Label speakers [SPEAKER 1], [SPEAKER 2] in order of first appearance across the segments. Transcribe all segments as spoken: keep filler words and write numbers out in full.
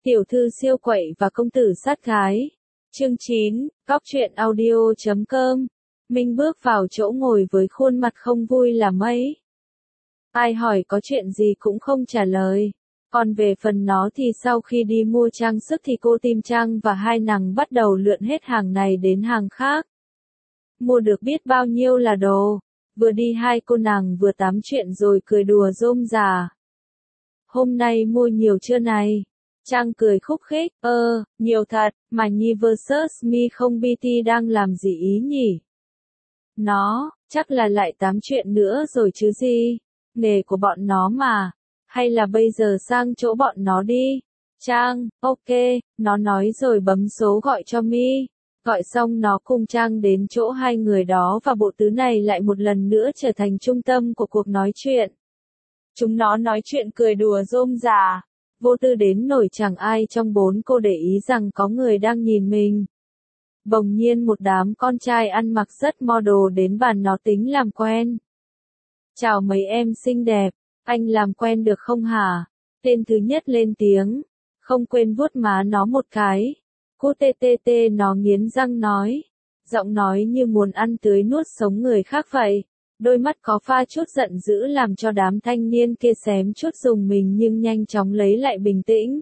[SPEAKER 1] Tiểu thư siêu quậy và công tử sát gái. Chương chín, góc truyện audio chấm com. Minh bước vào chỗ ngồi với khuôn mặt không vui là mấy. Ai hỏi có chuyện gì cũng không trả lời. Còn về phần nó thì sau khi đi mua trang sức thì cô Tim Trang và hai nàng bắt đầu lượn hết hàng này đến hàng khác. Mua được biết bao nhiêu là đồ. Vừa đi hai cô nàng vừa tám chuyện rồi cười đùa rôm rả. Hôm nay mua nhiều chưa này? Trang cười khúc khích, ơ, nhiều thật, mà Nhi versus Me không bê tê đang làm gì ý nhỉ? Nó, chắc là lại tám chuyện nữa rồi chứ gì? Nghề của bọn nó mà. Hay là bây giờ sang chỗ bọn nó đi? Trang, ok, nó nói rồi bấm số gọi cho Mi. Gọi xong nó cùng Trang đến chỗ hai người đó và bộ tứ này lại một lần nữa trở thành trung tâm của cuộc nói chuyện. Chúng nó nói chuyện cười đùa rôm rả. Vô tư đến nổi chẳng ai trong bốn cô để ý rằng có người đang nhìn mình. Bỗng nhiên một đám con trai ăn mặc rất model đến bàn nó tính làm quen. Chào mấy em xinh đẹp, anh làm quen được không hả? Tên thứ nhất lên tiếng, không quên vuốt má nó một cái. Cú tê tê tê nó nghiến răng nói, giọng nói như muốn ăn tưới nuốt sống người khác vậy. Đôi mắt có pha chút giận dữ làm cho đám thanh niên kia xém chút rùng mình nhưng nhanh chóng lấy lại bình tĩnh.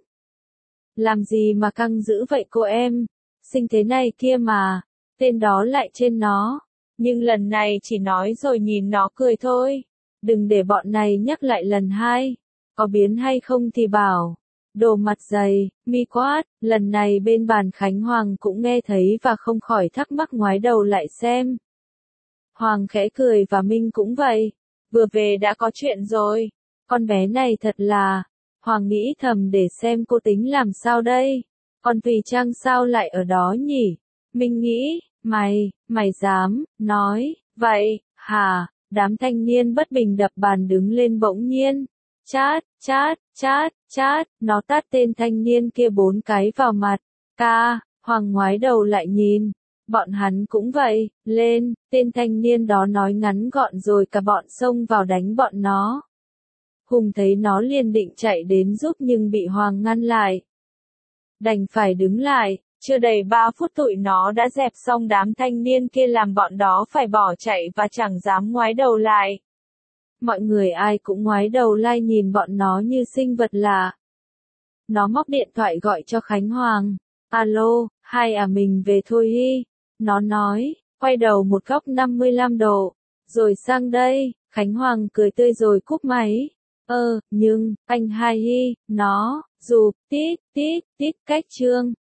[SPEAKER 1] Làm gì mà căng dữ vậy cô em? Xinh thế này kia mà. Tên đó lại trên nó. Nhưng lần này chỉ nói rồi nhìn nó cười thôi. Đừng để bọn này nhắc lại lần hai. Có biến hay không thì bảo. Đồ mặt dày, mi quát. Lần này bên bàn Khánh Hoàng cũng nghe thấy và không khỏi thắc mắc ngoái đầu lại xem. Hoàng khẽ cười và Minh cũng vậy. Vừa về đã có chuyện rồi. Con bé này thật là. Hoàng nghĩ thầm để xem cô tính làm sao đây. Còn Thùy Trang sao lại ở đó nhỉ? Minh nghĩ, mày, mày dám, nói, vậy, hả? Đám thanh niên bất bình đập bàn đứng lên bỗng nhiên. Chát, chát, chát, chát, nó tát tên thanh niên kia bốn cái vào mặt. Ca, Hoàng ngoái đầu lại nhìn. Bọn hắn cũng vậy, lên, tên thanh niên đó nói ngắn gọn rồi cả bọn xông vào đánh bọn nó. Hùng thấy nó liền định chạy đến giúp nhưng bị Hoàng ngăn lại. Đành phải đứng lại, chưa đầy ba phút tụi nó đã dẹp xong đám thanh niên kia làm bọn đó phải bỏ chạy và chẳng dám ngoái đầu lại. Mọi người ai cũng ngoái đầu lai nhìn bọn nó như sinh vật lạ. Nó móc điện thoại gọi cho Khánh Hoàng. Alo, hai à mình về thôi hi. Nó nói, quay đầu một góc năm mươi lăm độ. Rồi sang đây, Khánh Hoàng cười tươi rồi cúp máy. Ơ, nhưng, anh hai hi, nó, dù, tít, tít, tít cách chương.